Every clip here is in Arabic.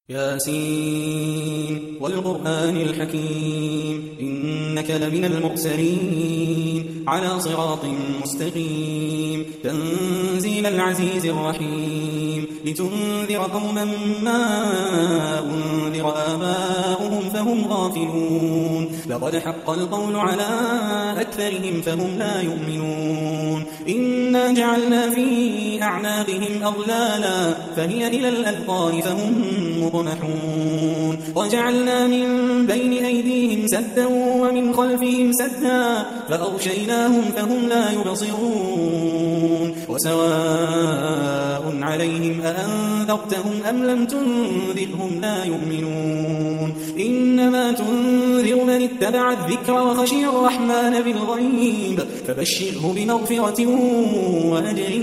ياسين والقرآن الحكيم إنك لمن المرسلين على صراط مستقيم تنزيل العزيز الرحيم لتنذر قوما ما أنذر آباؤهم فهم غافلون لقد حق القول على أكثرهم فهم لا يؤمنون إنا جعلنا في أعناقهم أغلالا فهي إلى الأذقان فهم مطمحون وجعلنا من بين أيديهم سدا ومن خلفهم سدا فأغشيناهم فهم لا يبصرون وسواء عليهم أأنذرتهم أم لم تنذرهم لا يؤمنون إنما تنذر من اتبع الذكر وخشي الرحمن بالغيب فبشره بمغفرة وأجر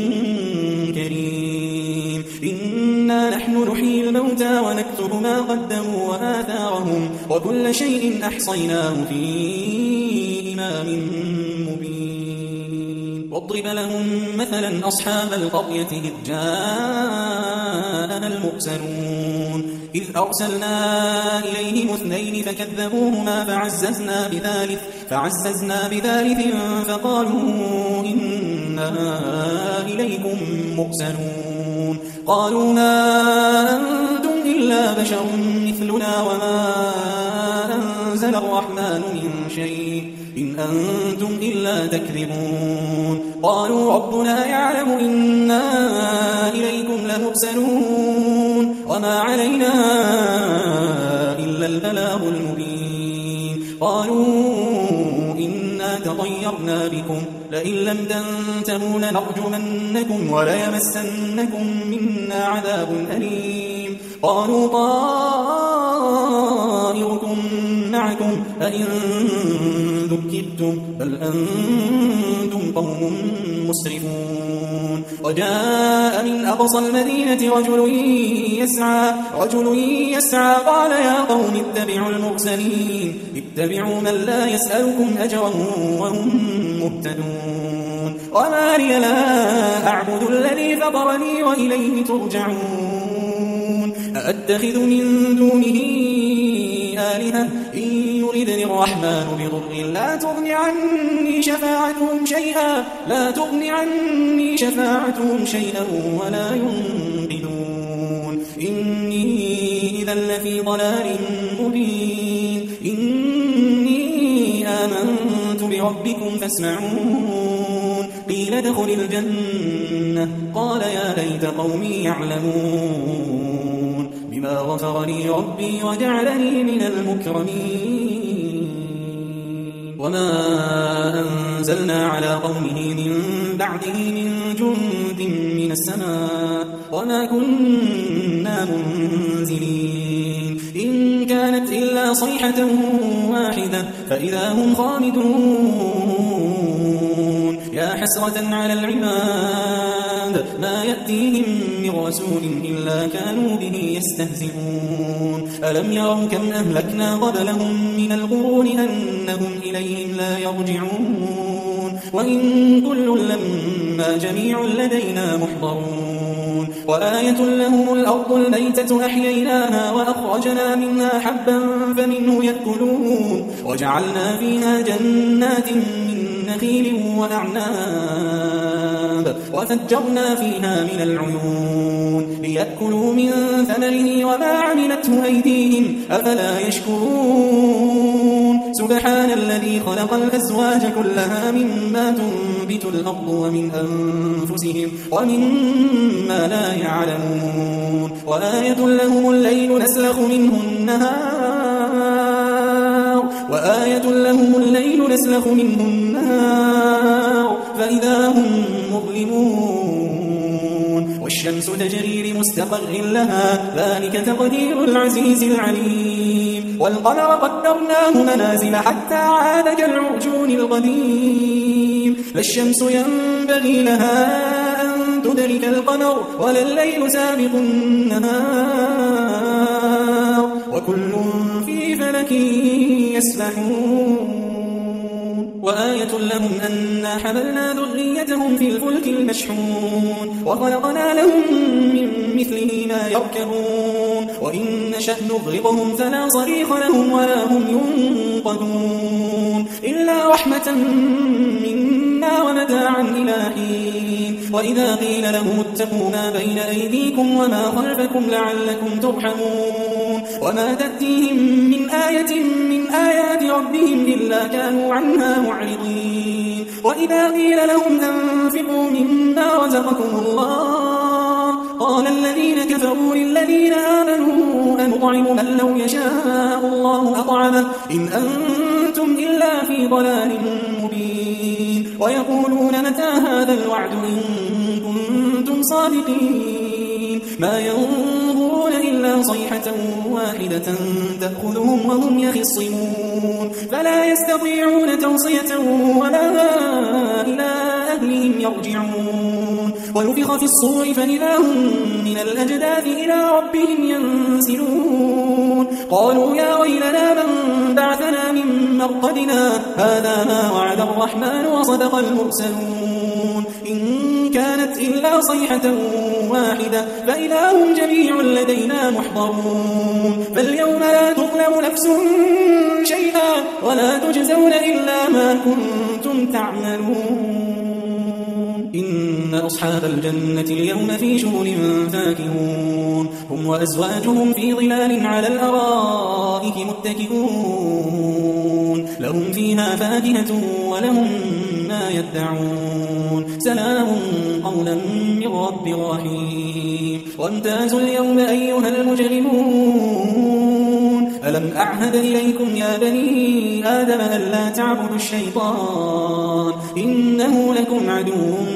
كريم إنا نحن نحيي الموتى ونكتب ما قدموا وآثارهم وكل شيء أحصيناه في إمام مبين واضرب لهم مثلا أصحاب القرية إذ جاءنا المرسلون إذ أرسلنا إليهم اثنين فكذبوهما فعززنا بثالث فقالوا إنا إليكم مرسلون قالوا ما أنتم إلا بشر مثلنا وما أنزل الرحمن من شيء إن أنتم إلا تكذبون قالوا ربنا يعلم إنا إليكم لمرسلون وما علينا إلا البلاغ المبين قالوا إنا تطيرنا بكم لئن لم تنتهوا لنرجمنكم وليمسنكم منا عذاب أليم قالوا طائركم معكم أئن ذكرتم بل أنتم قوم مسرفون وجاء من أقصى المدينة رجل يسعى قال يا قوم اتبعوا المرسلين اتبعوا من لا يسألكم أجرا وهم مهتدون وما لي لا أعبد الذي فطرني وإليه ترجعون أأتخذ من دونه آلهة إن يردني الرحمن بضر لا تغن عني شفاعتهم شيئا ولا ينقذون إني إذا لفي ضلال مبين إني آمنت بربكم فاسمعون قيل ادخل الجنة قال يا ليت قومي يعلمون بما غفر لي ربي وجعلني من المكرمين وما أنزلنا على قومه من بعده من جند من السماء وما كنا منزلين إن كانت إلا صيحة واحدة فإذا هم خامدون يا حسرة على العباد ما يأتيهم من رسول إلا كانوا به يستهزئون ألم يروا كم أهلكنا قبلهم من القرون أنهم إليهم لا يرجعون وإن كل لما جميع لدينا محضرون وآية لهم الأرض الميتة أحييناها وأخرجنا منها حبا فمنه يأكلون وجعلنا فيها جنات من نخيل وأعناب وفجرنا فيها من العيون ليأكلوا من ثمره وما عملته أيديهم أفلا يشكرون سبحان الذي خلق الأزواج كلها مما تنبت الأرض ومن أنفسهم وممما لا يعلمون وآية لهم الليل نسلخ منه النهار فإذا هم مظلمون والشمس تجري لمستقر لها ذلك تقدير العزيز العليم والقمر قدرناه منازل حتى عاد كالعرجون القديم لا الشمس ينبغي لها أن تدرك القمر ولا الليل سابق النهار وكل في فلك يسبحون وآية لهم أنا حملنا ذريتهم في الفلك المشحون وخلقنا لهم من مثله ما يركبون وإن نشأ نغرقهم فلا صريخ لهم ولا هم ينقذون إلا رحمة منا ومتاعا إلى حين وإذا قيل لهم اتقوا ما بين أيديكم وما خلفكم لعلكم ترحمون وما تأتيهم من آية من آيات ربهم إلا كانوا عنها معرضين وإذا قيل لهم أنفقوا مما رزقكم الله قال الذين كفروا للذين آمنوا أنطعم من لو يشاء الله أطعمه إن أنتم إلا في ضلال مبين ويقولون متى هذا الوعد إن كنتم صادقين ما ينظرون إلا صيحة واحدة تأخذهم وهم يخصمون فلا يستطيعون توصية ولا إلى أهلهم يرجعون ونفخ في الصور فإذا هم من الأجداث إلى ربهم ينسلون قالوا يا ويلنا من بعثنا من مرقدنا هذا ما وعد الرحمن وصدق المرسلون إن كانت إلا صيحة واحدة فإذا هم جميع لدينا محضرون فاليوم لا تظلم نفس شيئا ولا تجزون إلا ما كنتم تعملون إن أصحاب الجنة اليوم في شغل فاكهون هم وأزواجهم في ظلال على الأرائك متكئون لهم فيها فاكهة ولهم ما يدعون سلام قولا من رب رحيم وامتازوا اليوم أيها المجرمون ألم أعهد إليكم يا بني آدم ألا تعبدوا الشيطان إنه لكم عدو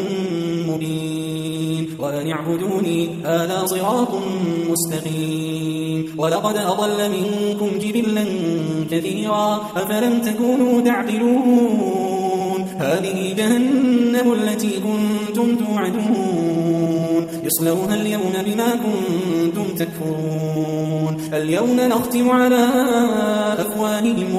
مبين وأن اعبدوني هذا صراط مستقيم ولقد أضل منكم جبلا كثيرا أفلم تكونوا تعقلون هذه جهنم التي كنتم توعدون يصلوها اليوم بما كنتم تكفرون اليوم نختم على أفواههم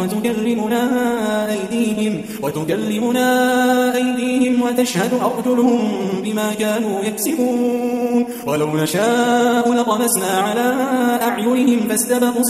وتكلمنا أيديهم وتشهد أرجلهم بما كانوا يكسبون ولو نشاء لطمسنا على أعينهم فاستبقوا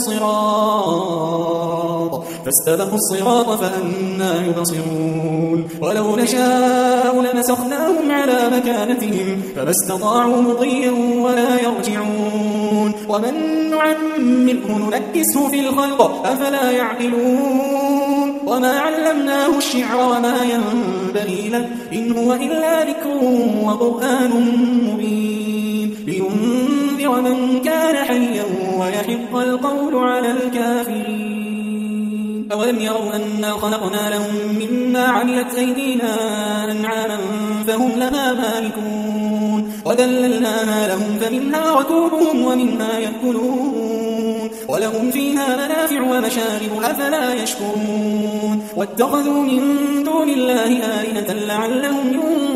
الصراط فأنى يبصرون ولو نشاء لمسخناهم على مكانتهم فما استطاعوا مضيا ولا يرجعون ومن نعمره ننكسه في الخلق أفلا يعقلون وما علمناه الشعر وما ينبغي له إن هو إلا ذكر وقرآن مبين لينذر من كان حيا ويحق القول على الكافرين أولم يروا أنا خلقنا لهم مما عملت أيدينا أنعاما فهم لها مالكون وذللناها لهم فمنها ركوبهم ومنها يأكلون ولهم فيها منافع ومشارب أفلا يشكرون واتخذوا من دون الله آلهة لعلهم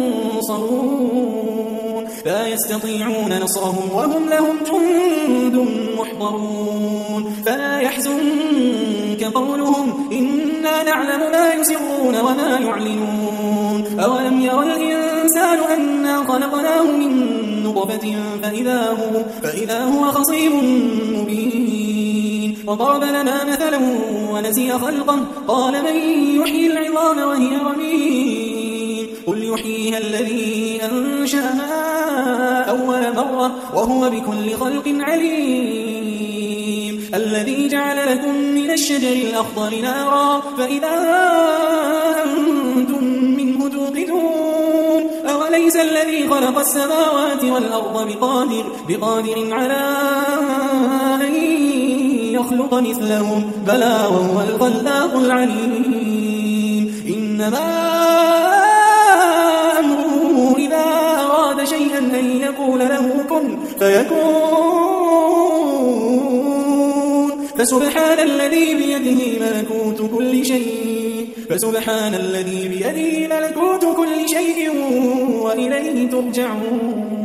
ينصرون لا يستطيعون نصرهم وهم لهم جند محضرون فلا يحزنك قولهم إنا نعلم ما يسرون وما يعلنون أولم يرى الإنسان أنا خلقناه من نطفة فإذا هو خصيم مبين وضرب لنا مثلا ونسي خلقه قال من يحيي العظام وهي رميم قل يحييها الذي أنشأها أول مرة وهو بكل خلق عليم الذي جعل لكم من الشجر الأخضر نارا فإذا أنتم منه توقدون أوليس الذي خلق السماوات والأرض بقادر على أن يخلق مثلهم بلى وهو الخلاق العليم إنما أمره إذا أراد شيئا أن يقول له كن فيكون فسبحان الذي بيده ملكوت كل شيء وإليه ترجعون